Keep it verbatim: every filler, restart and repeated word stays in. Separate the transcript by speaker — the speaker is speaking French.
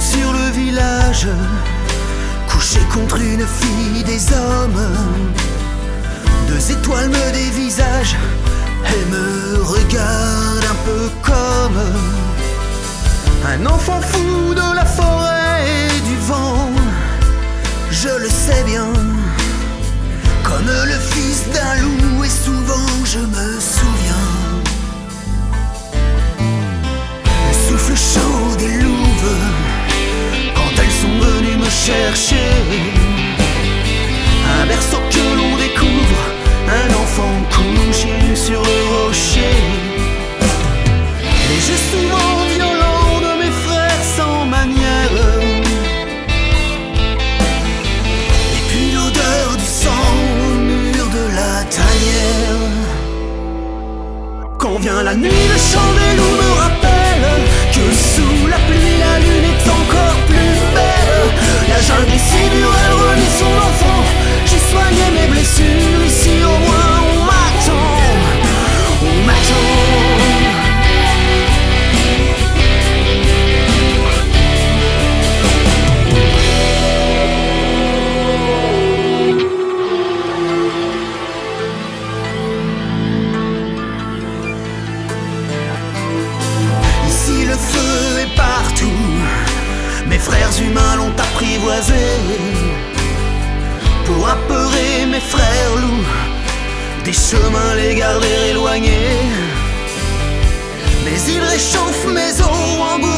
Speaker 1: sur le village, couché contre une fille des hommes. Deux étoiles me dévisagent, elle me regarde un peu comme un enfant fou de la forêt et du vent. Je le sais bien, comme le fils d'un loup, et souvent je me souviens. Le souffle chaud des louves, quand elles sont venues me chercher. Un berceau que l'on découvre, un enfant couché sur le rocher. Les jeux souvent violents de mes frères sans manière, et puis l'odeur du sang au mur de la tanière. Quand vient la nuit, le chant des loups me rappelle que sous la pluie la lune est encore plus belle. La jungle est si dure, elle relie son enfant. J'ai soigné mes blessures, ici au moins on m'attend, on m'attend. Ici le feu est partout, mes frères humains l'ont apprivoisé. Pour apeurer mes frères loups, des chemins les garder éloignés. Mais ils réchauffent mes os en goût